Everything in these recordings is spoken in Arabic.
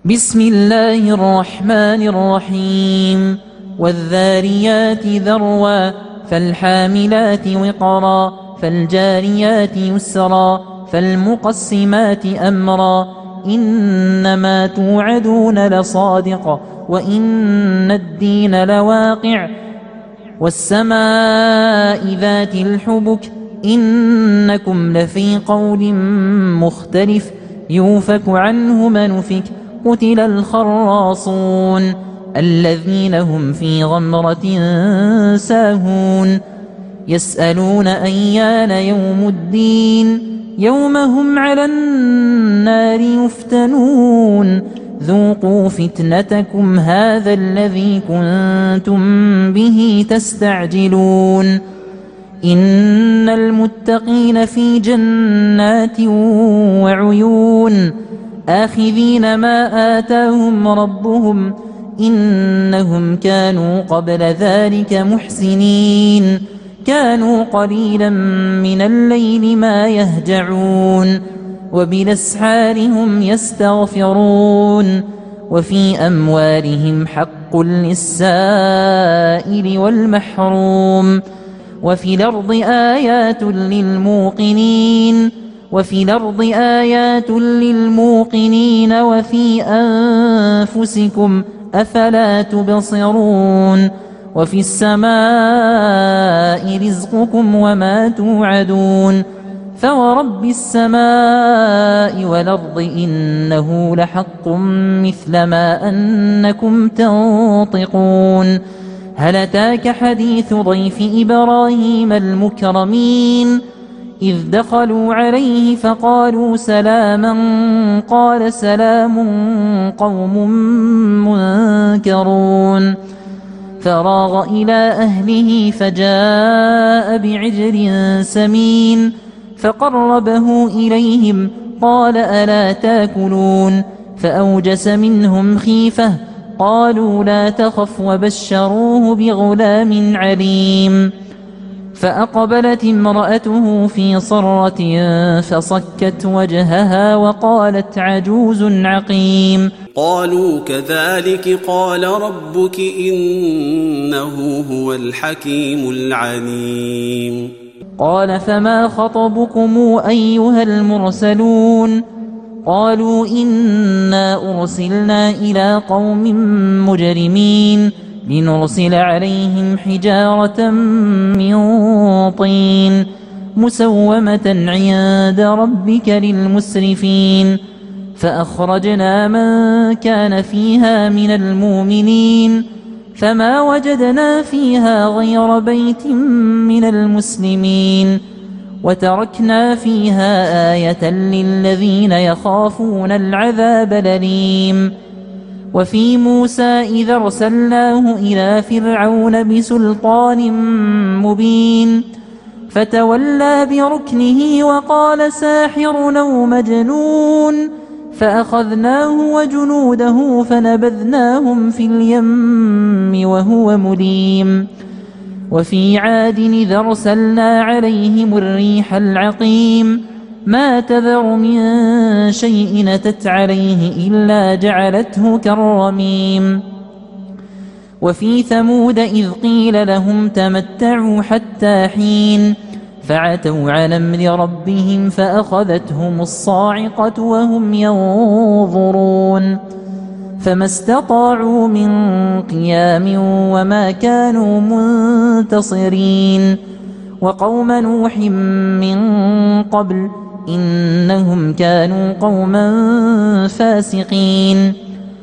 بسم الله الرحمن الرحيم والذاريات ذروا فالحاملات وقرا فالجاريات يسرا فالمقسمات أمرا إنما توعدون لصادق وإن الدين لواقع والسماء ذات الحبك إنكم لفي قول مختلف يوفك عنه من أفك قتل الخراصون الذين هم في غمرة ساهون يسألون أيان يوم الدين يوم هم على النار يفتنون ذوقوا فتنتكم هذا الذي كنتم به تستعجلون إن المتقين في جنات وعيون آخذين ما آتاهم ربهم إنهم كانوا قبل ذلك محسنين كانوا قليلا من الليل ما يهجعون وبالأسحار هم يستغفرون وفي أموالهم حق للسائل والمحروم وفي الأرض آيات للموقنين وفي أنفسكم أفلا تبصرون وفي السماء رزقكم وما توعدون فورب السماء والأرض إنه لحق مثل ما أنكم تنطقون هل أتاك حديث ضيف إبراهيم المكرمين إذ دخلوا عليه فقالوا سلاما قال سلام قوم منكرون فراغ إلى أهله فجاء بعجل سمين فقربه إليهم قال ألا تاكلون فأوجس منهم خيفة قالوا لا تخف وبشروه بغلام عليم فأقبلت امرأته في صرة فصكت وجهها وقالت عجوز عقيم قالوا كذلك قال ربك إنه هو الحكيم العليم قال فما خطبكم أيها المرسلون قالوا إنا أرسلنا إلى قوم مجرمين لنرسل عليهم حجارة من طين مسومة عند ربك للمسرفين فأخرجنا من كان فيها من المؤمنين فما وجدنا فيها غير بيت من المسلمين وتركنا فيها آية للذين يخافون العذاب الأليم وفي موسى إذا أرسلناه إلى فرعون بسلطان مبين فتولى بركنه وقال ساحر أو مجنون فأخذناه وجنوده فنبذناهم في اليم وهو مليم وفي عاد إذا أرسلنا عليهم الريح العقيم ما تذر من شيء أتت عليه إلا جعلته كالرميم وفي ثمود إذ قيل لهم تمتعوا حتى حين فعتوا عن أمر ربهم فأخذتهم الصاعقة وهم ينظرون فما استطاعوا من قيام وما كانوا منتصرين وقوم نوح من قبل إنهم كانوا قوما فاسقين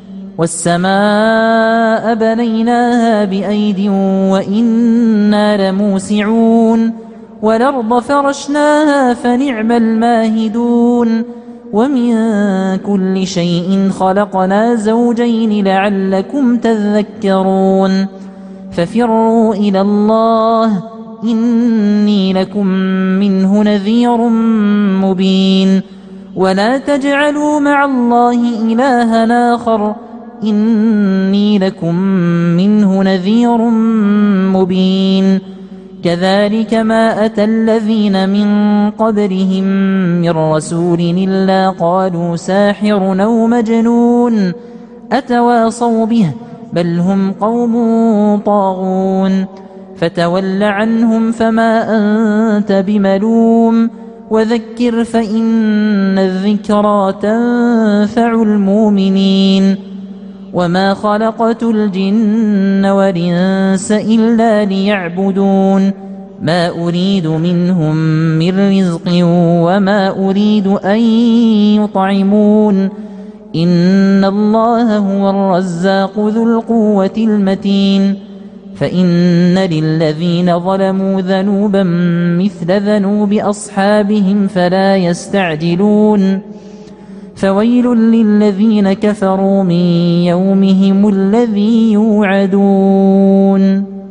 والسماء بنيناها بأيد وإنا لموسعون والأرض فرشناها فنعم الماهدون ومن كل شيء خلقنا زوجين لعلكم تذكرون ففروا إلى الله إني لكم منه نذير مبين ولا تجعلوا مع الله إلها آخر إني لكم منه نذير مبين كذلك ما أتى الذين من قبلهم من رسول إلا قالوا ساحر أو مجنون أتواصوا به بل هم قوم طاغون فتول عنهم فما أنت بملوم وذكر فإن الذكرى تنفع المؤمنين وما خلقت الجن والإنس إلا ليعبدون ما أريد منهم من رزق وما أريد أن يطعمون إن الله هو الرزاق ذو القوة المتين فإن للذين ظلموا ذنوبا مثل ذنوب أصحابهم فلا يستعجلون فويل للذين كفروا من يومهم الذي يوعدون